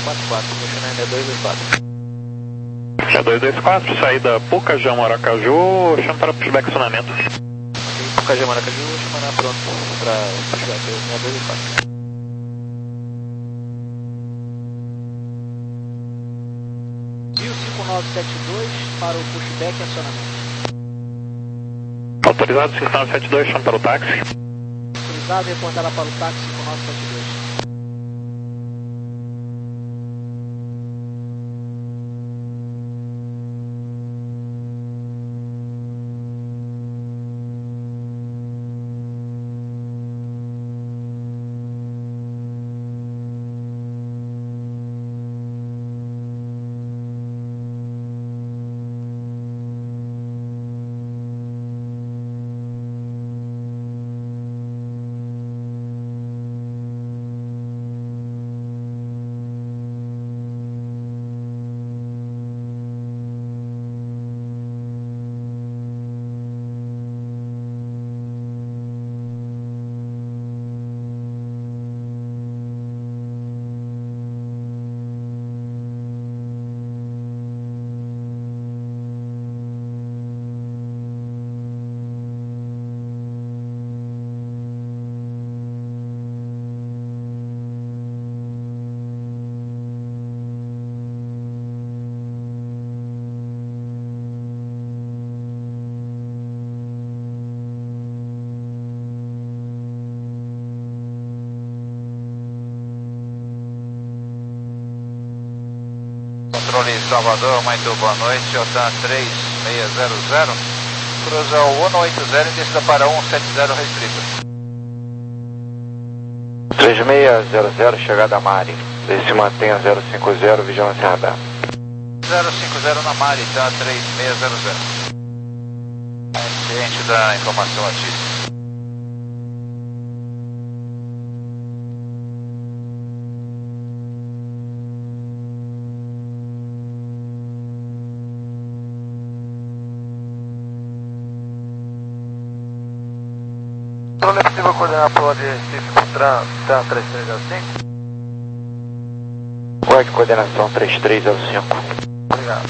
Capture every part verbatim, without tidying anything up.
quatro quatro, China é dois dois quatro. É dois dois quatro, saída Pucajão, Aracaju, chama para pushback acionamento. Pucajão, Aracaju, chama pronto para pushback, é dois dois quatro. Rio cinco nove sete dois para o pushback e acionamento. Autorizado cinco nove sete dois, chama para o táxi. Autorizado, reportada para o táxi cinco nove sete dois. Controle Salvador, muito boa noite, OTAN três seis zero zero, cruza o um oito zero e descida para um sete zero restrito. três seis zero zero, chegada a Mari, se mantenha zero cinco zero, vigilância radar. zero cinco zero na Mari, OTAN três seis zero zero. Ciente da informação ativa. Não é possível coordenar para o Recife TRAN três três zero cinco? Qual é a coordenação três três zero cinco? Obrigado.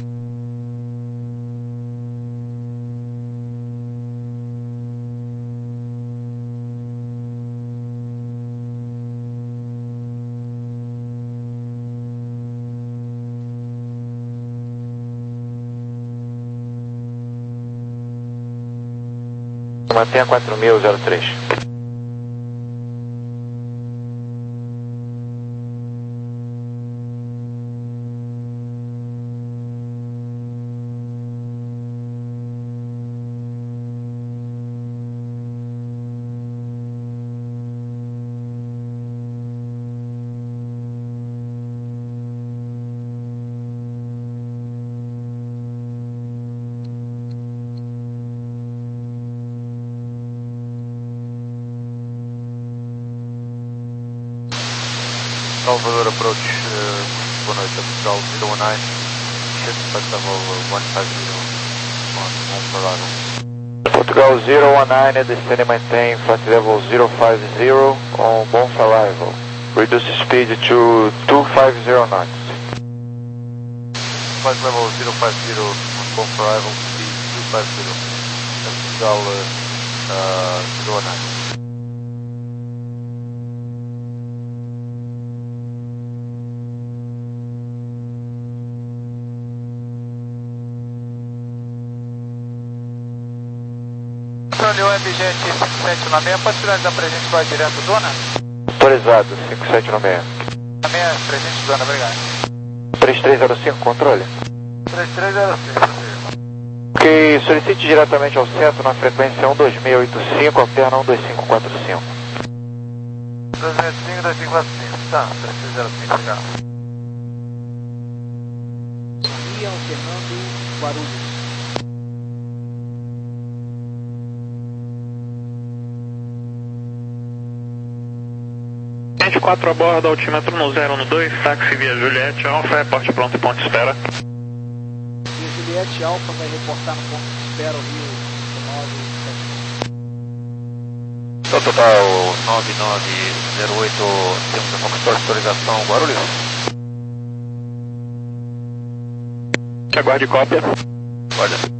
Mantenha quatro mil zero três. Salvador approach, uh, boa noite, Portugal zero one nine, shift flight level one five zero, on home for arrival. Portugal zero one nine, descend and maintain flight level zero five zero on bound for arrival. Reduce speed to two five zero knots. Flight level zero five zero on bound for arrival, speed two five zero, Portugal uh, uh, zero one nine. O M G T cinco sete nove seis, pode finalizar presente vai direto, dona? Autorizado, cinco sete nove seis. seis, presente, dona, obrigado. três três zero cinco, controle? três três zero cinco. Que solicite diretamente ao centro na frequência um dois seis oito cinco, alterna um dois cinco quatro cinco. dois seis cinco, dois cinco quatro cinco, tá, três três zero cinco, obrigado. Via alternando Guarulhos. vinte e quatro a bordo, altímetro no zero um dois, táxi via Juliette Alfa, reporte pronto, ponto de espera. Via Juliette Alfa vai reportar no ponto de espera o Rio nove sete. Então, total nove nove zero oito, temos a Foxtrot autorização Guarulhos. Aguarde cópia. Guarda.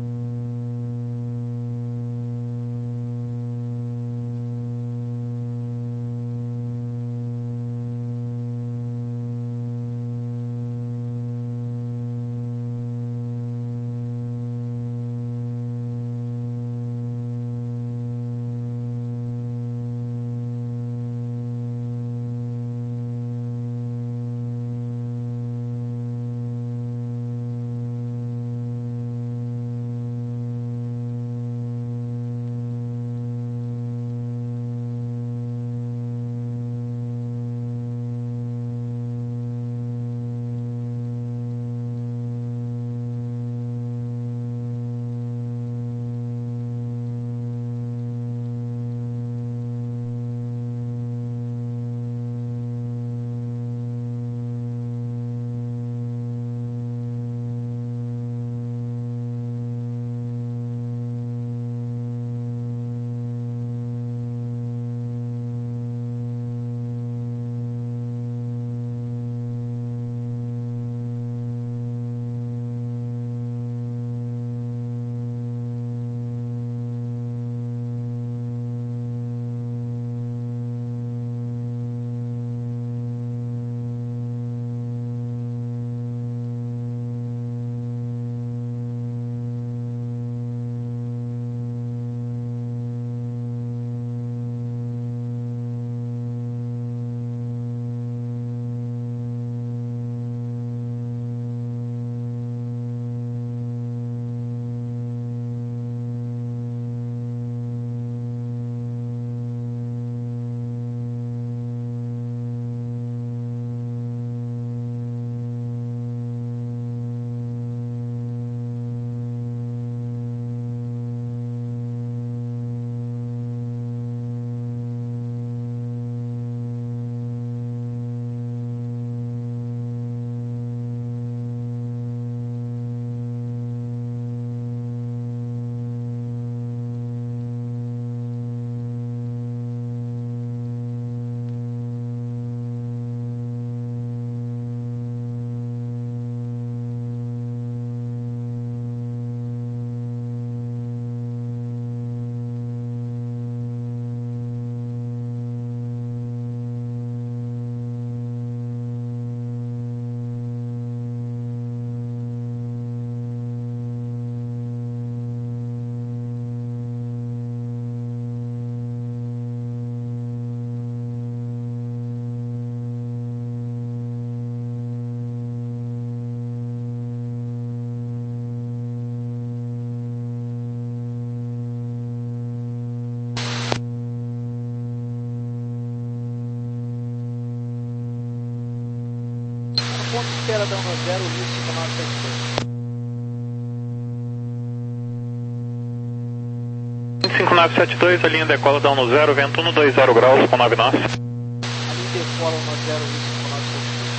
Ponto de espera da um zero, Rio cinco nove sete dois. cinco nove sete dois, a linha decola da um zero, vento um dois zero graus com nove nós. A linha decola um zero, Rio cinco nove sete dois.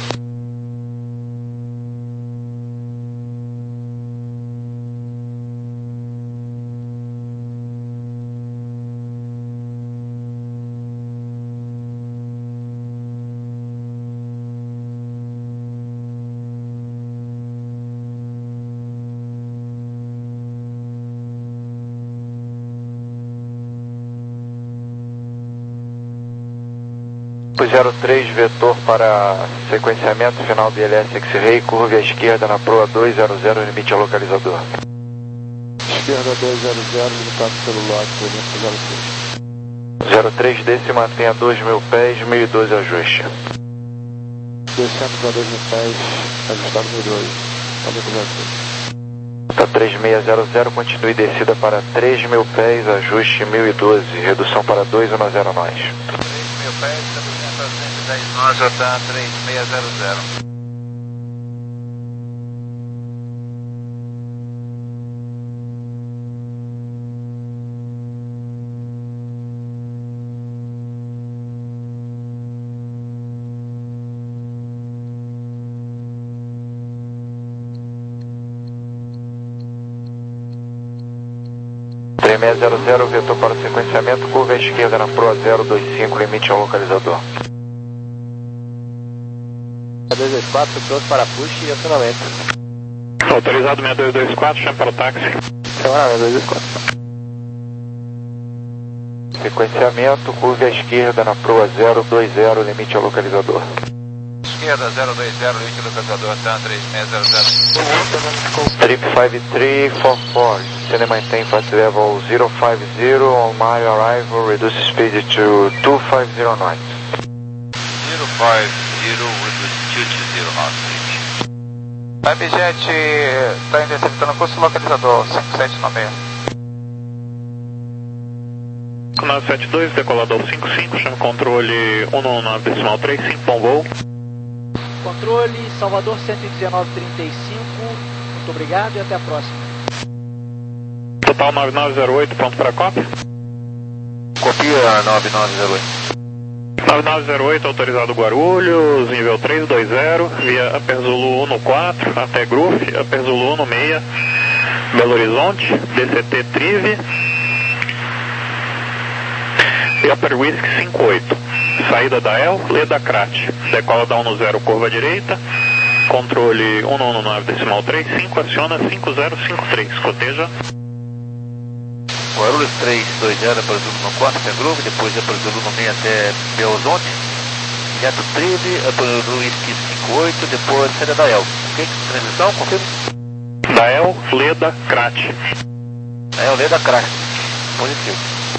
zero três, vetor para sequenciamento final B L S X-Ray, curva à esquerda na proa dois zero zero, limite ao localizador. Esquerda dois zero zero, limitado pelo lote, zero três. zero três, desce e mantenha dois mil pés, mil e doze ajuste. Descendo para dois mil pés, ajustado mil e doze, também com zero três. Tá três seis zero zero, continue descida para três mil pés, ajuste mil e doze, redução para dois um zero nós. três mil pés, redução para cento e dez nós, J três seis zero zero. três seis zero zero, vetor para o sequenciamento, curva à esquerda na proa zero dois cinco, limite ao localizador. dois dois quatro, pronto para push e acionamento. Autorizado seis dois dois quatro, chame para o táxi. Semana seis dois dois quatro. Sequenciamento, curva à esquerda na proa zero dois zero, limite ao localizador. Esquerda zero dois zero, limite localizador, TAM três seis zero zero. Trip cinco três quatro quatro, descend and maintain flight level zero five zero, on my arrival, reduce speed to two five zero knots. zero five zero, reduce two two zero knots. Webjet está interceptando curso localizador cinco sete nove seis. nove sete dois, decolador cinco cinco, chame controle um nove nove decimal três cinco, bom voo. Controle Salvador cento e dezenove trinta e cinco, muito obrigado e até a próxima. Total nove nove zero oito, pronto para a cópia. Copia nove nove zero oito. nove nove zero oito, autorizado Guarulhos, nível três dois zero, via Upper Zulu um quatro, até Groof, Upper Zulu um seis, Belo Horizonte, D C T Trive, e Upper Whisky cinco oito, saída da El, Leda Crat, decola da um zero, curva direita, controle um nove nove decimal três cinco, aciona cinco zero cinco três, coteja. Guarulhos três dois zero, para o Zulu quatro, até Grove, depois é para o Zulu seis até Belo Horizonte, direto Trive, é para o Whisky cinco oito, depois saída da El. Ok? Transição, confirma? Da El, Leda Crat. Da El, Leda Crat. Positivo.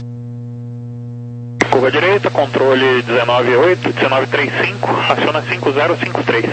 Curva direita, controle dezenove oito, dezenove trinta e cinco, aciona cinco zero cinco três.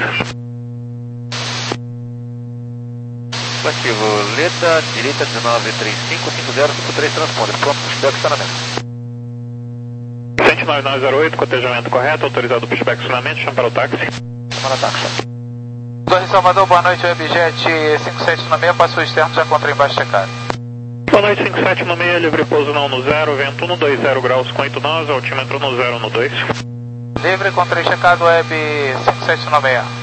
Positivo, Leda, direita dezenove trinta e cinco, cinco zero cinco três, transponde. Pronto, pushback estacionamento. cento e nove nove zero oito, cotejamento correto, autorizado o pushback estacionamento, chama para o táxi. Chama no táxi. Torre Salvador, boa noite, Webjet cinco sete nove seis, passo externo, já contra embaixo checado. Boa noite, cinco sete nove seis, livre pouso não no zero, vento um dois zero graus com oito nós, altímetro no zero no dois. Livre, contra checado, Web cinco sete nove seis.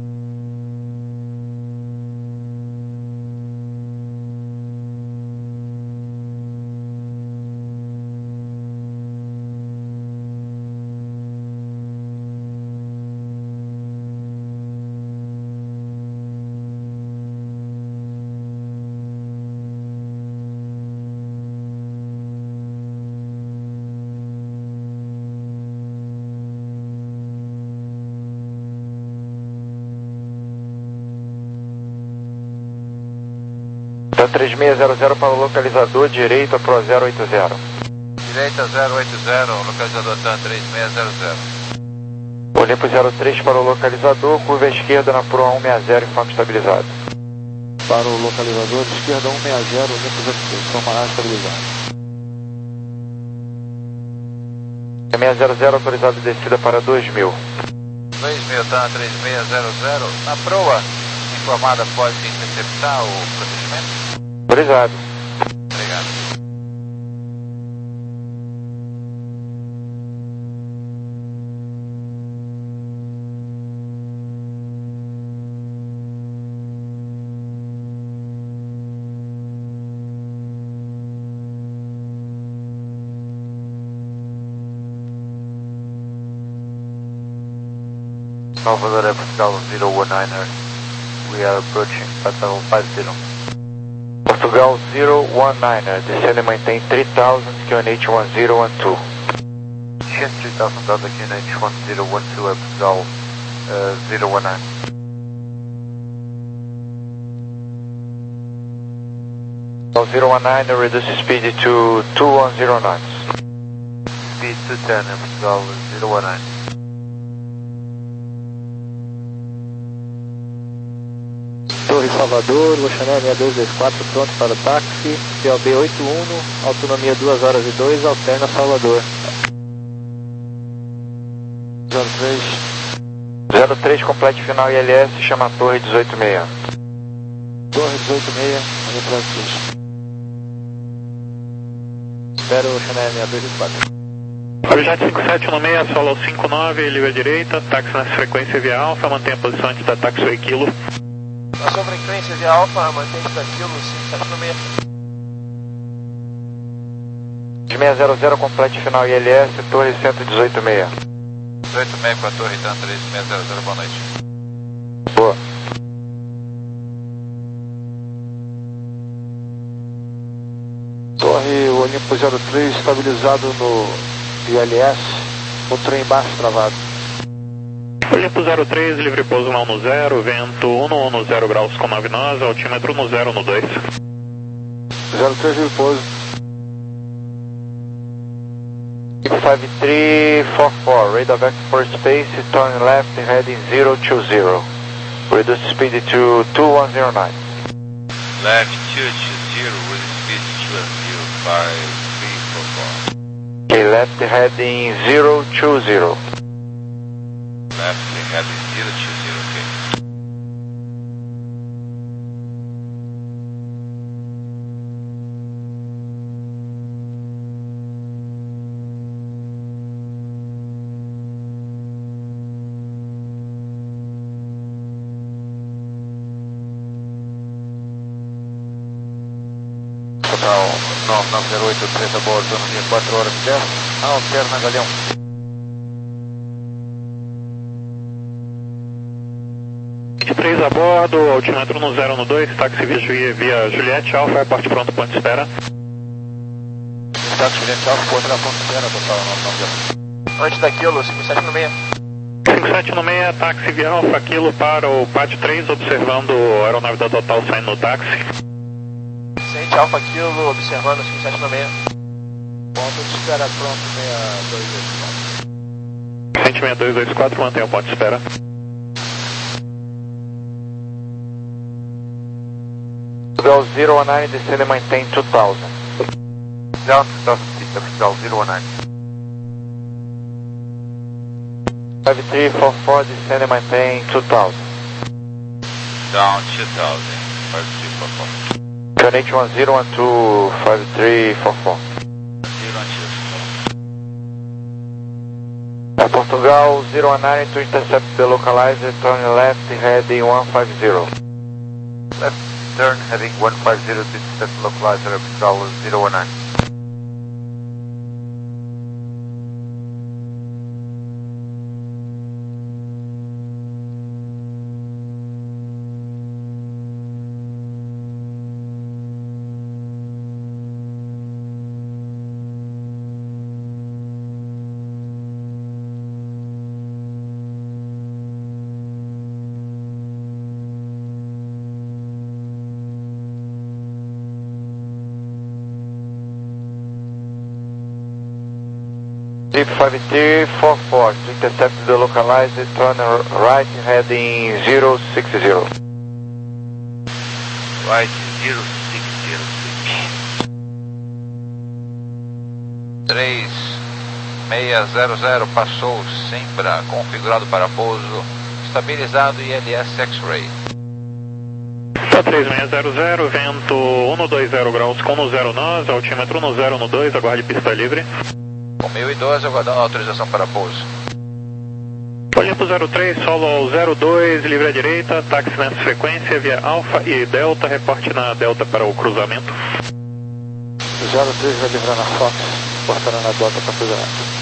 TAM três seis zero zero para o localizador, direita Pro zero oito zero. Direita zero oito zero, localizador TAM três seis zero zero. Olimpo zero três para o localizador, curva à esquerda na Pro um seis zero, informe estabilizado. Para o localizador, esquerda um seis zero, Olimpo zero três, informa estabilizado. seis zero zero, autorizado descida para dois mil. dois mil, TAM três seis zero zero. Na proa, informada, pode interceptar o procedimento? Autorizado. Obrigado. Salvador é Portugal zero um niner. We are approaching flight level five zero. Portugal zero one niner, descend and maintain three thousand, Q N H one zero one two. Chest three thousand, Q N H one zero one two, é Portugal uh, zero one nine. Portugal zero one nine, reduce speed to two one zero knots. Speed two ten, é Portugal zero one nine. Torre Salvador, Oxané seis dois dois quatro, pronto para o táxi, P O B oito um, autonomia duas horas e dois, alterna Salvador. zero três. zero três, complete final I L S, chama a Torre dezoito seis. Torre dezoito seis, manipulações. Espero Oxané seis dois dois quatro. Objeto cinco sete nove seis, solo cinco nove, livre à direita, táxi nessa frequência via alfa, mantém a posição antes da taxiway Kilo. Na sua frequência de alfa, mantém da Kilo cinco sete nove seis. seis zero zero, complete final I L S, Torre cento e dezoito seis. dezoito seis com a Torre TAM três seis zero zero, boa noite. Boa. Olimpo zero três, estabilizado no I L S, o trem embaixo travado. Olimpo zero três, livre pouso lá no zero, vento um no zero graus com nove nós, altímetro no zero no dois. zero três, livre pouso. five three four four, radar vector for space, turn left heading zero two zero. Reduce speed to two one zero nine. Left two two zero, reduce speed two one zero, five three four four. Okay, left heading zero two zero. Left heading zero two zero, okay. Total nove nove zero oito três a bordo, autonomia quatro horas e dez, alterna Galeão. vinte e três a bordo, altímetro no zero no dois, táxi via, via Juliette Alfa, airport pronto, ponto de espera. Táxi Juliette Alfa, ponto na ponto de espera, total nove nove zero. Antes daquilo, cinco sete no meio. cinco sete no meio, táxi via Alfa, quilo para o pátio três, observando a aeronave da Total saindo no táxi. Sente Alfa Kilo, observando cinco sete no meio. Ponto de espera pronto, seis dois dois quatro. Sente seis dois dois quatro, mantenha o ponto de espera. Portugal zero one nine, descend and maintain two thousand. Down two thousand feet, Portugal zero one nine. five three four four, descend and maintain two thousand. Down two thousand, five three four four. Turn H one zero one two, five three four four. zero two. Uh, Portugal zero one nine to intercept the localizer, turn left heading one five zero. Left turn heading one five zero to intercept localizer, Portugal zero one nine. Zip five three four four to intercept the localizer, turn right heading zero six zero. Right zero six zero six. três seis zero zero, passou, Sembra, configurado para pouso, estabilizado I L S X-Ray. três seis zero zero, vento um no dois zero graus com no zero nós, altímetro no zero no dois, aguarde pista livre. Com mil e doze, aguardando autorização para pouso. Olimpo zero três, solo ao zero dois, livre à direita, táxi nessa frequência via Alfa e Delta, reporte na Delta para o cruzamento. zero três vai livrar na Fox, portando na Delta para cruzamento.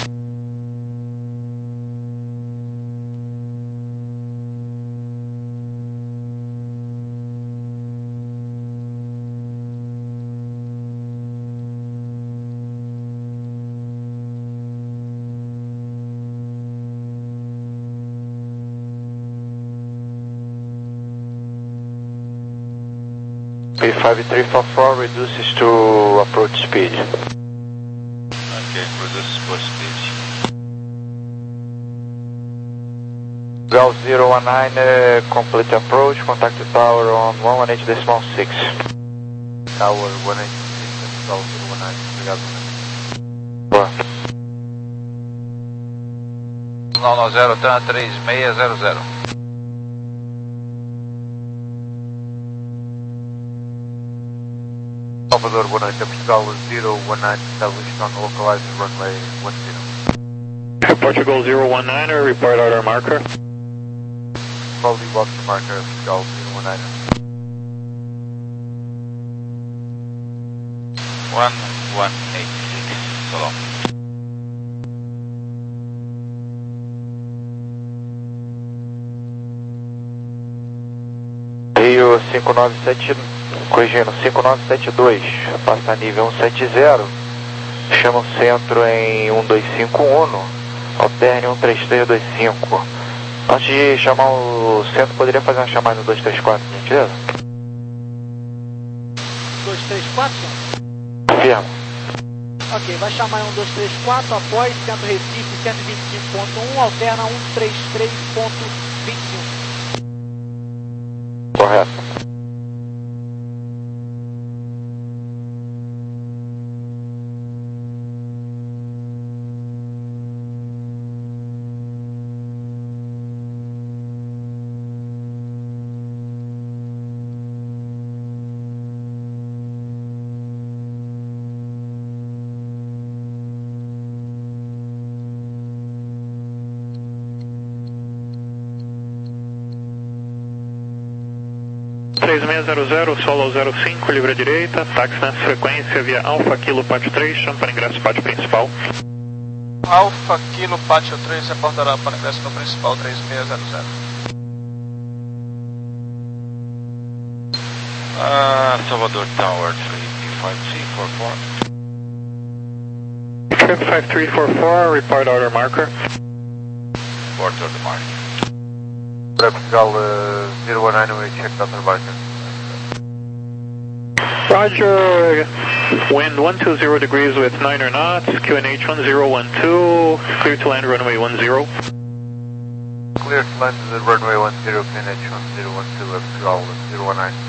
P five three four four reduces to approach speed. Ok, reduce for speed. Ground zero one nine, uh, complete approach, contact the tower on one one eight decimal six. Tower one eight six, Portugal zero one nine, obrigado. Boa. Não, não, zero, tá três seis zero zero. Salvador one eight, Portugal zero one nine, established on the localizer runway one zero. Portugal zero one nine, report order marker. Quality box marker, Portugal zero one nine. one one eight six, so long. Rio cinco nove sete, corrigindo, cinco nove sete dois, passa nível cento e setenta, Chama o centro em um dois cinco Uno, alterne um três três dois cinco. Antes de chamar o centro, poderia fazer uma chamada no dois três quatro, por gentileza? dois três quatro? Firma. Ok, vai chamar em um dois três quatro, após centro Recife cento e vinte e cinco ponto um, alterna um três três ponto vinte e cinco. Correto. três seis zero zero, solo zero cinco, livre à direita, táxi nessa frequência via Alfa Kilo Pátio três, chama para ingresso pátio principal. Alfa Kilo Pátio três, reportará para ingresso no principal três seis zero zero. Uh, Salvador Tower three five three four four. Trip five three four four, report order marker. Report order marker. Portugal uh, zero one nine, we checked out the Barton. Roger, wind one two zero degrees with niner knots, Q N H one zero one two, clear to land runway one zero. Clear to land to the runway one zero, Q N H one zero one two, Portugal zero one nine.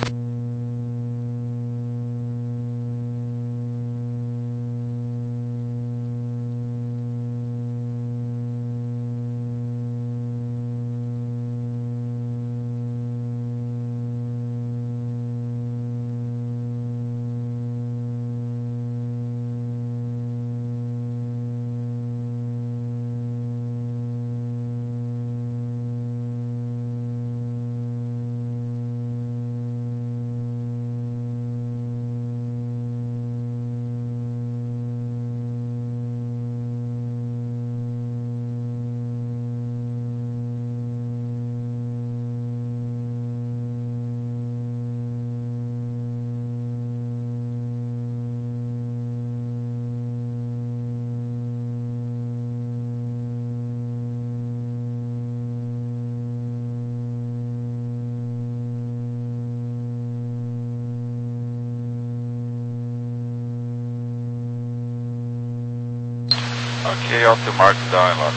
Okay, off the mark dialogue.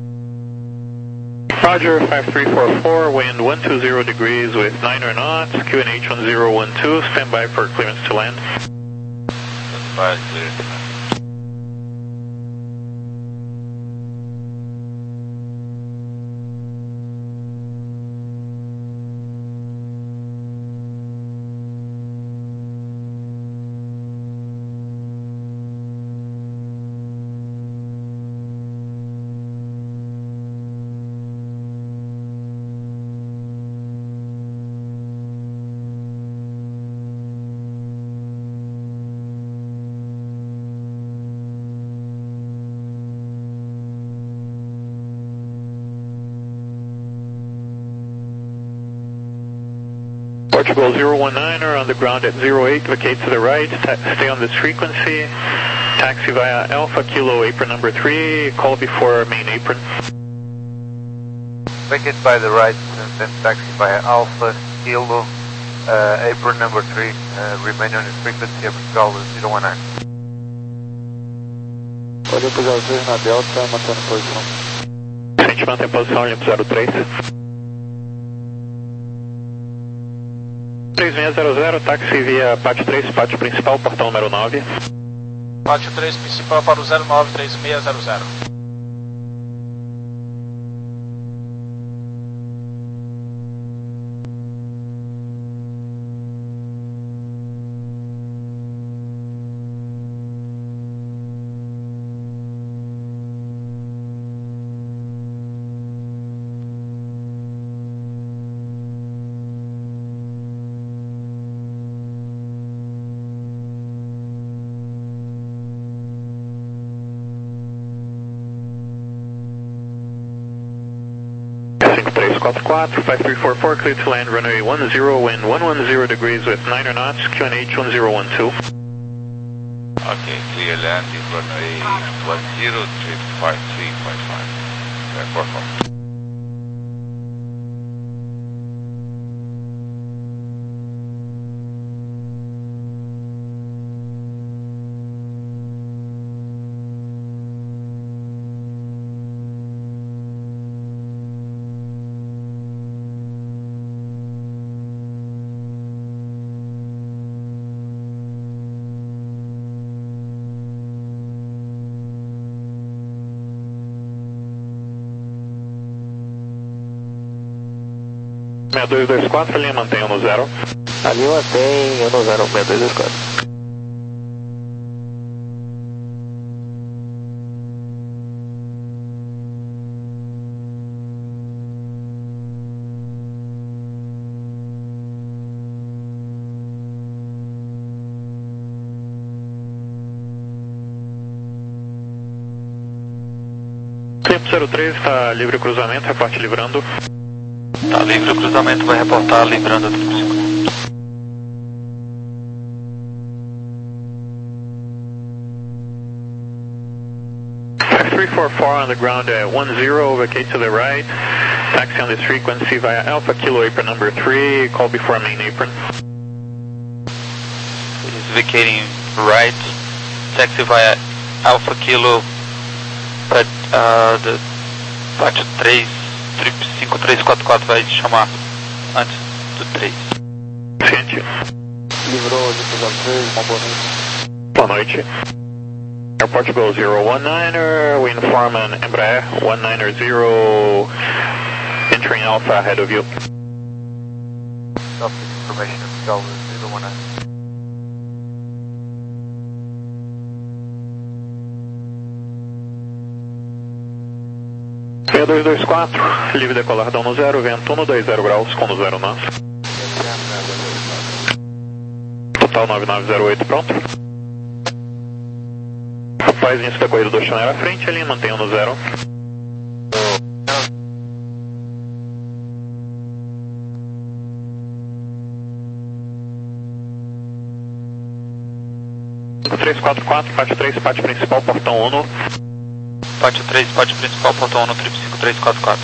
Roger, five three four four, wind one two zero degrees with niner knots, Q N H one zero one two, stand by for clearance to land. Stand by, clear to land. Portugal zero one niner on the ground at zero eight, vacate to the right, stay on this frequency, taxi via Alpha Kilo apron number three, call before main apron. Vacate by the right and then taxi via Alpha Kilo uh, apron number three, uh, remain on this frequency of Portugal zero one nine. Olympus zero três na Delta, mantendo posição. A gente mantém posição Olympus zero três. três seis zero zero, táxi via Pátio três, pátio principal, portão número nove. Pátio três principal para o zero nove três seis zero zero. cinco três quatro quatro, five three four four, clear to land runway one zero, wind one one zero degrees with niner knots, Q N H one zero one two. Ok, clear landing, runway one zero, trip five three five five. Airport four. seis dois dois quatro, a linha mantém no zero. A linha mantém no zero, seis dois dois quatro. Tempo zero três, está livre cruzamento, reporte livrando. Tá livre o cruzamento, vai reportar livrando a trip cinco. three four four on the ground at one zero, vacate to the right. Taxi on this frequency via Alpha Kilo apron number three, call before main apron. He's vacating right, taxi via Alpha Kilo, but uh, the Pacho três, trip cinco três quatro quatro vai te chamar antes do três. Ciente. Livrou de cruzamento, uma boa noite. Boa noite. Airport Go zero one niner, we inform an Embraer one niner zero entering Alpha ahead of you. Stop this information of Go zero one nine. seis dois dois quatro, livre decolar down no zero, vento um dois zero graus com no zero nós. Total nove nove zero oito, pronto. Faz início da corrida do Oceaneer à frente, a linha mantenha no zero. cinco três quatro quatro, pátio três, pátio principal, portão um. Pátio três, pátio principal, portão um, trip cinco três quatro quatro.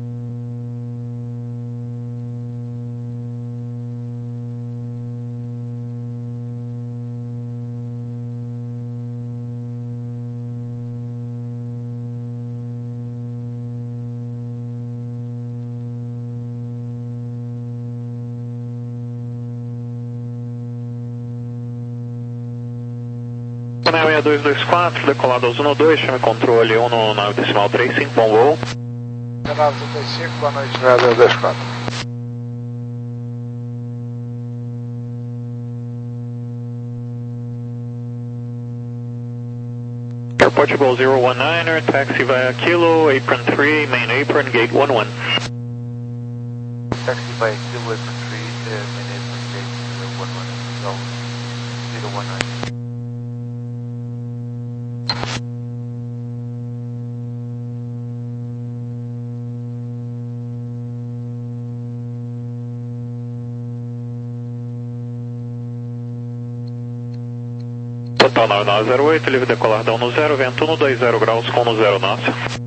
seis dois dois quatro, decolado aos um dois, chame controle um no nove decimal três cinco, bom voo. nove trinta e cinco, boa noite, seis dois dois quatro. Airport Go zero one niner, taxi via Kilo, apron three, main apron, gate one one. Taxi by Kilo, apron three, uh, main apron, gate one one, Go zero one nine. Total nove nove zero oito, livre decolar down no zero, vento um dois zero graus com no zero nosso.